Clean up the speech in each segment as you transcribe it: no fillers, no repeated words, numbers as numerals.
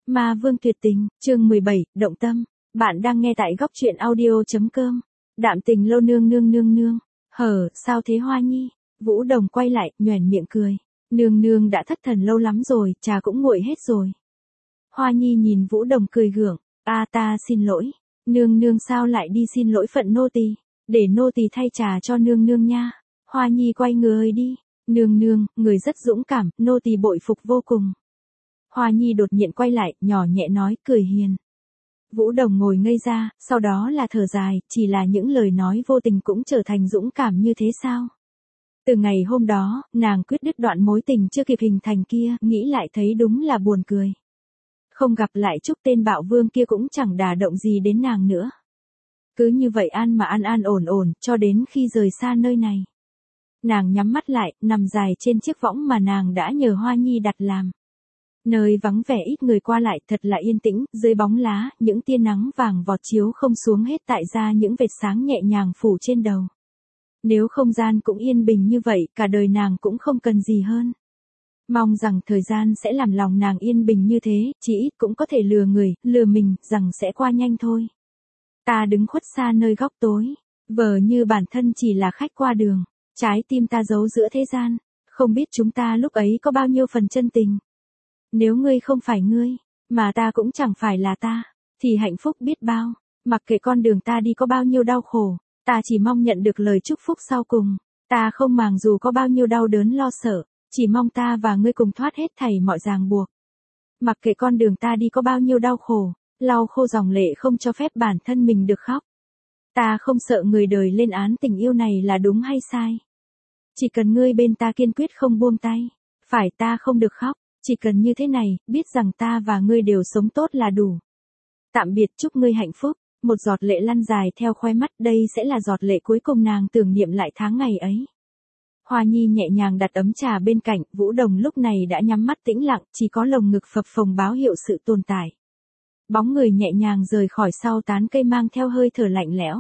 Ma vương tuyệt tình, chương 17, động tâm. Bạn đang nghe tại góc truyện audio.com. Đạm tình lâu nương nương nương nương. Sao thế Hoa Nhi? Vũ Đồng quay lại, nhoẻn miệng cười. Nương nương đã thất thần lâu lắm rồi, trà cũng nguội hết rồi. Hoa Nhi nhìn Vũ Đồng cười gượng. Ta xin lỗi. Nương nương sao lại đi xin lỗi phận nô tỳ? Để nô tỳ thay trà cho nương nương nha. Hoa Nhi quay người đi. Nương nương, người rất dũng cảm, nô tỳ bội phục vô cùng. Hoa Nhi đột nhiên quay lại, nhỏ nhẹ nói, cười hiền. Vũ Đồng ngồi ngây ra, sau đó là thở dài, chỉ là những lời nói vô tình cũng trở thành dũng cảm như thế sao? Từ ngày hôm đó, nàng quyết đứt đoạn mối tình chưa kịp hình thành kia, nghĩ lại thấy đúng là buồn cười. Không gặp lại Trúc tên bạo vương kia cũng chẳng đả động gì đến nàng nữa. Cứ như vậy an ổn ổn, cho đến khi rời xa nơi này. Nàng nhắm mắt lại, nằm dài trên chiếc võng mà nàng đã nhờ Hoa Nhi đặt làm. Nơi vắng vẻ ít người qua lại thật là yên tĩnh, dưới bóng lá, những tia nắng vàng vọt chiếu không xuống hết tại ra những vệt sáng nhẹ nhàng phủ trên đầu. Nếu không gian cũng yên bình như vậy, cả đời nàng cũng không cần gì hơn. Mong rằng thời gian sẽ làm lòng nàng yên bình như thế, chỉ ít cũng có thể lừa người, lừa mình, rằng sẽ qua nhanh thôi. Ta đứng khuất xa nơi góc tối, vờ như bản thân chỉ là khách qua đường, trái tim ta giấu giữa thế gian, không biết chúng ta lúc ấy có bao nhiêu phần chân tình. Nếu ngươi không phải ngươi, mà ta cũng chẳng phải là ta, thì hạnh phúc biết bao, mặc kệ con đường ta đi có bao nhiêu đau khổ, ta chỉ mong nhận được lời chúc phúc sau cùng, ta không màng dù có bao nhiêu đau đớn lo sợ, chỉ mong ta và ngươi cùng thoát hết thảy mọi ràng buộc. Mặc kệ con đường ta đi có bao nhiêu đau khổ, lau khô dòng lệ không cho phép bản thân mình được khóc. Ta không sợ người đời lên án tình yêu này là đúng hay sai. Chỉ cần ngươi bên ta kiên quyết không buông tay, phải ta không được khóc. Chỉ cần như thế này, biết rằng ta và ngươi đều sống tốt là đủ. Tạm biệt, chúc ngươi hạnh phúc. Một giọt lệ lăn dài theo khóe mắt, đây sẽ là giọt lệ cuối cùng nàng tưởng niệm lại tháng ngày ấy. Hoa Nhi nhẹ nhàng đặt ấm trà bên cạnh, Vũ Đồng lúc này đã nhắm mắt tĩnh lặng, chỉ có lồng ngực phập phồng báo hiệu sự tồn tại. Bóng người nhẹ nhàng rời khỏi sau tán cây mang theo hơi thở lạnh lẽo.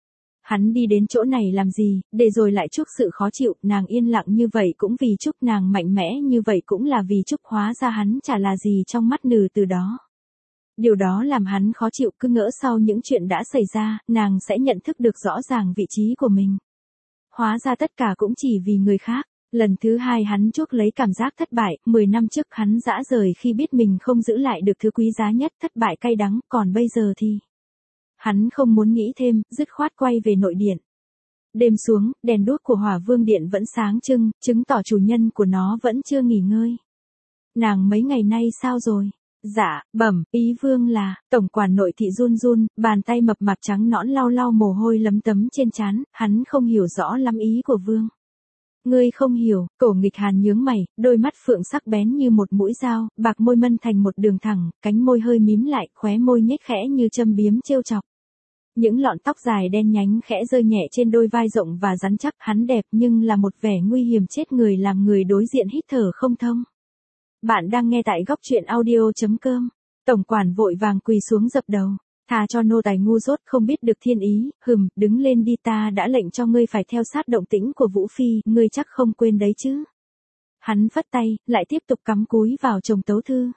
Hắn đi đến chỗ này làm gì, để rồi lại chuốc sự khó chịu, nàng yên lặng như vậy cũng vì Trúc, nàng mạnh mẽ như vậy cũng là vì Trúc, hóa ra hắn chả là gì trong mắt Nừ từ đó. Điều đó làm hắn khó chịu, cứ ngỡ sau những chuyện đã xảy ra, nàng sẽ nhận thức được rõ ràng vị trí của mình. Hóa ra tất cả cũng chỉ vì người khác. Lần thứ hai hắn chuốc lấy cảm giác thất bại, 10 năm trước hắn dã rời khi biết mình không giữ lại được thứ quý giá nhất, thất bại cay đắng, còn bây giờ thì... Hắn không muốn nghĩ thêm, dứt khoát quay về nội điện. Đêm xuống, đèn đuốc của Hỏa Vương điện vẫn sáng trưng, chứng tỏ chủ nhân của nó vẫn chưa nghỉ ngơi. Nàng mấy ngày nay sao rồi? Dạ, bẩm, ý Vương là, tổng quản nội thị run run, bàn tay mập mạp trắng nõn lau lau mồ hôi lấm tấm trên trán, hắn không hiểu rõ lắm ý của Vương. Ngươi không hiểu, Cổ Nghịch Hàn nhướng mày, đôi mắt phượng sắc bén như một mũi dao, bạc môi mân thành một đường thẳng, cánh môi hơi mím lại, khóe môi nhếch khẽ như châm biếm trêu chọc. Những lọn tóc dài đen nhánh khẽ rơi nhẹ trên đôi vai rộng và rắn chắc, hắn đẹp nhưng là một vẻ nguy hiểm chết người làm người đối diện hít thở không thông. Bạn đang nghe tại góc truyện audio.com. Tổng quản vội vàng quỳ xuống dập đầu. Thà cho nô tài ngu dốt không biết được thiên ý, đứng lên đi, ta đã lệnh cho ngươi phải theo sát động tĩnh của Vũ Phi, ngươi chắc không quên đấy chứ. Hắn phất tay, lại tiếp tục cắm cúi vào chồng tấu thư.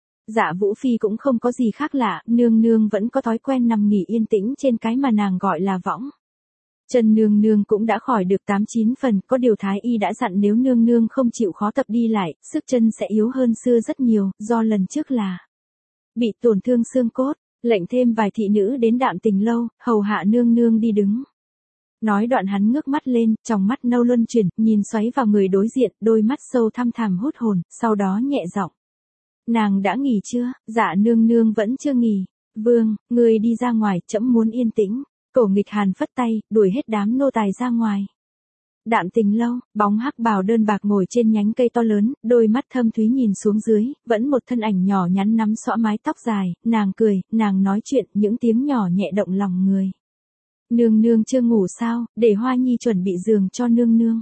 Dạ Vũ Phi cũng không có gì khác lạ, nương nương vẫn có thói quen nằm nghỉ yên tĩnh trên cái mà nàng gọi là võng. Chân nương nương cũng đã khỏi được 8-9 phần, có điều thái y đã dặn nếu nương nương không chịu khó tập đi lại, sức chân sẽ yếu hơn xưa rất nhiều, do lần trước là bị tổn thương xương cốt, lệnh thêm vài thị nữ đến Đạm Tình lâu, hầu hạ nương nương đi đứng. Nói đoạn hắn ngước mắt lên, trong mắt nâu luân chuyển, nhìn xoáy vào người đối diện, đôi mắt sâu thăm thẳm hút hồn, sau đó nhẹ giọng. Nàng đã nghỉ chưa? Dạ nương nương vẫn chưa nghỉ. Vương, người đi ra ngoài, trẫm muốn yên tĩnh. Cổ Nghịch Hàn phất tay, đuổi hết đám nô tài ra ngoài. Đạm Tình lâu, bóng hắc bào đơn bạc ngồi trên nhánh cây to lớn, đôi mắt thâm thúy nhìn xuống dưới, vẫn một thân ảnh nhỏ nhắn nắm xõa mái tóc dài, nàng cười, nàng nói chuyện, những tiếng nhỏ nhẹ động lòng người. Nương nương chưa ngủ sao, để Hoa Nhi chuẩn bị giường cho nương nương.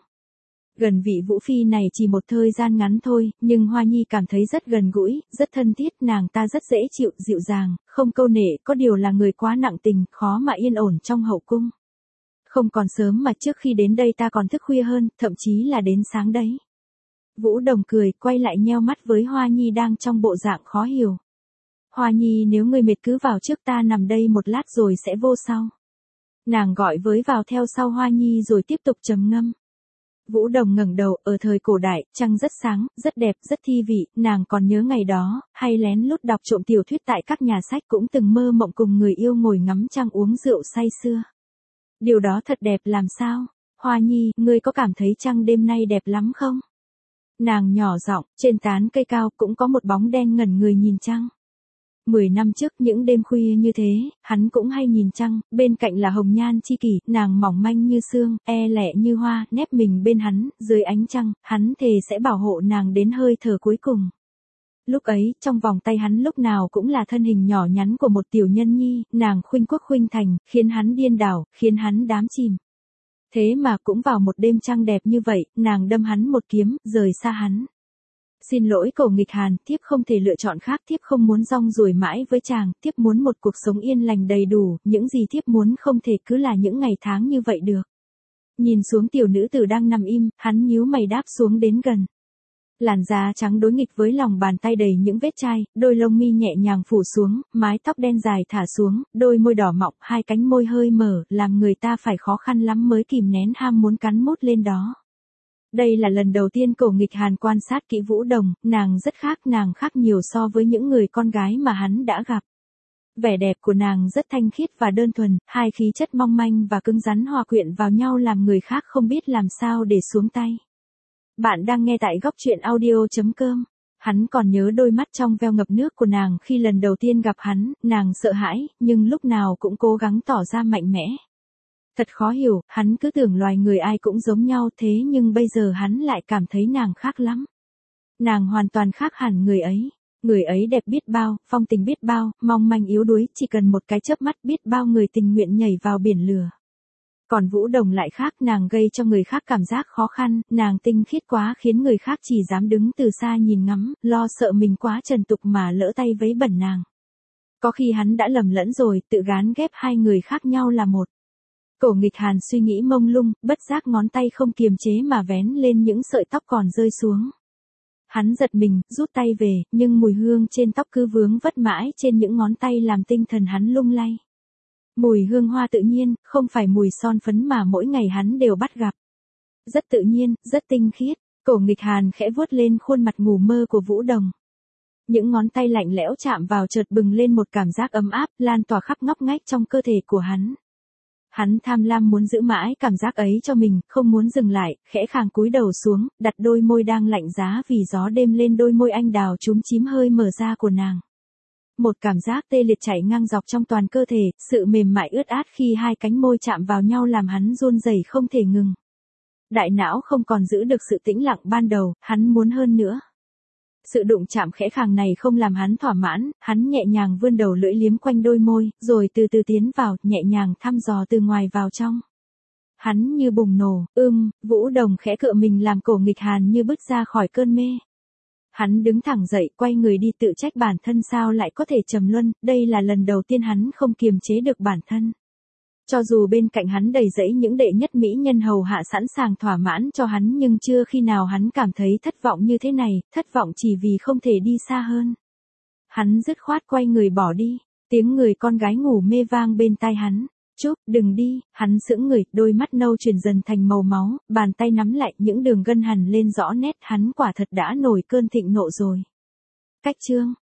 Gần vị Vũ Phi này chỉ một thời gian ngắn thôi, nhưng Hoa Nhi cảm thấy rất gần gũi, rất thân thiết, nàng ta rất dễ chịu, dịu dàng, không câu nệ, có điều là người quá nặng tình, khó mà yên ổn trong hậu cung. Không còn sớm mà trước khi đến đây ta còn thức khuya hơn, thậm chí là đến sáng đấy. Vũ Đồng cười, quay lại nheo mắt với Hoa Nhi đang trong bộ dạng khó hiểu. Hoa Nhi nếu ngươi mệt cứ vào trước, ta nằm đây một lát rồi sẽ vô sau. Nàng gọi với vào theo sau Hoa Nhi rồi tiếp tục trầm ngâm. Vũ Đồng ngẩng đầu, ở thời cổ đại, trăng rất sáng, rất đẹp, rất thi vị, nàng còn nhớ ngày đó, hay lén lút đọc trộm tiểu thuyết tại các nhà sách, cũng từng mơ mộng cùng người yêu ngồi ngắm trăng uống rượu say sưa. Điều đó thật đẹp làm sao? Hoa Nhi, ngươi có cảm thấy trăng đêm nay đẹp lắm không? Nàng nhỏ giọng, trên tán cây cao cũng có một bóng đen ngẩn người nhìn trăng. 10 năm trước những đêm khuya như thế, hắn cũng hay nhìn trăng, bên cạnh là hồng nhan chi kỷ, nàng mỏng manh như sương, e lệ như hoa, nép mình bên hắn, dưới ánh trăng, hắn thề sẽ bảo hộ nàng đến hơi thở cuối cùng. Lúc ấy, trong vòng tay hắn lúc nào cũng là thân hình nhỏ nhắn của một tiểu nhân nhi, nàng khuynh quốc khuynh thành, khiến hắn điên đảo, khiến hắn đắm chìm. Thế mà cũng vào một đêm trăng đẹp như vậy, nàng đâm hắn một kiếm, rời xa hắn. Xin lỗi Cổ Nghịch Hàn, thiếp không thể lựa chọn khác, thiếp không muốn rong ruổi mãi với chàng, thiếp muốn một cuộc sống yên lành đầy đủ, những gì thiếp muốn không thể cứ là những ngày tháng như vậy được. Nhìn xuống tiểu nữ tử đang nằm im, hắn nhíu mày đáp xuống đến gần. Làn da trắng đối nghịch với lòng bàn tay đầy những vết chai, đôi lông mi nhẹ nhàng phủ xuống, mái tóc đen dài thả xuống, đôi môi đỏ mọng, hai cánh môi hơi mở, làm người ta phải khó khăn lắm mới kìm nén ham muốn cắn mút lên đó. Đây là lần đầu tiên Cổ Nghịch Hàn quan sát kỹ Vũ Đồng, nàng rất khác, nàng khác nhiều so với những người con gái mà hắn đã gặp. Vẻ đẹp của nàng rất thanh khiết và đơn thuần, hai khí chất mong manh và cứng rắn hòa quyện vào nhau làm người khác không biết làm sao để xuống tay. Bạn đang nghe tại góc truyện audio.com. Hắn còn nhớ đôi mắt trong veo ngập nước của nàng khi lần đầu tiên gặp hắn, nàng sợ hãi, nhưng lúc nào cũng cố gắng tỏ ra mạnh mẽ. Thật khó hiểu, hắn cứ tưởng loài người ai cũng giống nhau thế nhưng bây giờ hắn lại cảm thấy nàng khác lắm. Nàng hoàn toàn khác hẳn người ấy. Người ấy đẹp biết bao, phong tình biết bao, mong manh yếu đuối, chỉ cần một cái chớp mắt biết bao người tình nguyện nhảy vào biển lửa. Còn Vũ Đồng lại khác, nàng gây cho người khác cảm giác khó khăn, nàng tinh khiết quá khiến người khác chỉ dám đứng từ xa nhìn ngắm, lo sợ mình quá trần tục mà lỡ tay vấy bẩn nàng. Có khi hắn đã lầm lẫn rồi, tự gán ghép hai người khác nhau là một. Cổ Nghịch Hàn suy nghĩ mông lung, bất giác ngón tay không kiềm chế mà vén lên những sợi tóc còn rơi xuống. Hắn giật mình, rút tay về, nhưng mùi hương trên tóc cứ vướng vất mãi trên những ngón tay làm tinh thần hắn lung lay. Mùi hương hoa tự nhiên, không phải mùi son phấn mà mỗi ngày hắn đều bắt gặp. Rất tự nhiên, rất tinh khiết. Cổ Nghịch Hàn khẽ vuốt lên khuôn mặt ngủ mơ của Vũ Đồng. Những ngón tay lạnh lẽo chạm vào chợt bừng lên một cảm giác ấm áp, lan tỏa khắp ngóc ngách trong cơ thể của hắn. Hắn tham lam muốn giữ mãi cảm giác ấy cho mình, không muốn dừng lại, khẽ khàng cúi đầu xuống, đặt đôi môi đang lạnh giá vì gió đêm lên đôi môi anh đào chúm chím hơi mở ra của nàng. Một cảm giác tê liệt chảy ngang dọc trong toàn cơ thể, sự mềm mại ướt át khi hai cánh môi chạm vào nhau làm hắn run rẩy không thể ngừng. Đại não không còn giữ được sự tĩnh lặng ban đầu, hắn muốn hơn nữa. Sự đụng chạm khẽ khàng này không làm hắn thỏa mãn, hắn nhẹ nhàng vươn đầu lưỡi liếm quanh đôi môi, rồi từ từ tiến vào, nhẹ nhàng thăm dò từ ngoài vào trong. Hắn như bùng nổ, Vũ Đồng khẽ cựa mình làm Cổ Nghịch Hàn như bứt ra khỏi cơn mê. Hắn đứng thẳng dậy, quay người đi tự trách bản thân sao lại có thể trầm luân, đây là lần đầu tiên hắn không kiềm chế được bản thân. Cho dù bên cạnh hắn đầy rẫy những đệ nhất mỹ nhân hầu hạ sẵn sàng thỏa mãn cho hắn nhưng chưa khi nào hắn cảm thấy thất vọng như thế này, thất vọng chỉ vì không thể đi xa hơn. Hắn dứt khoát quay người bỏ đi, tiếng người con gái ngủ mê vang bên tai hắn. Chúc, đừng đi, hắn sững người, đôi mắt nâu chuyển dần thành màu máu, bàn tay nắm lại những đường gân hằn lên rõ nét, hắn quả thật đã nổi cơn thịnh nộ rồi. Cách chương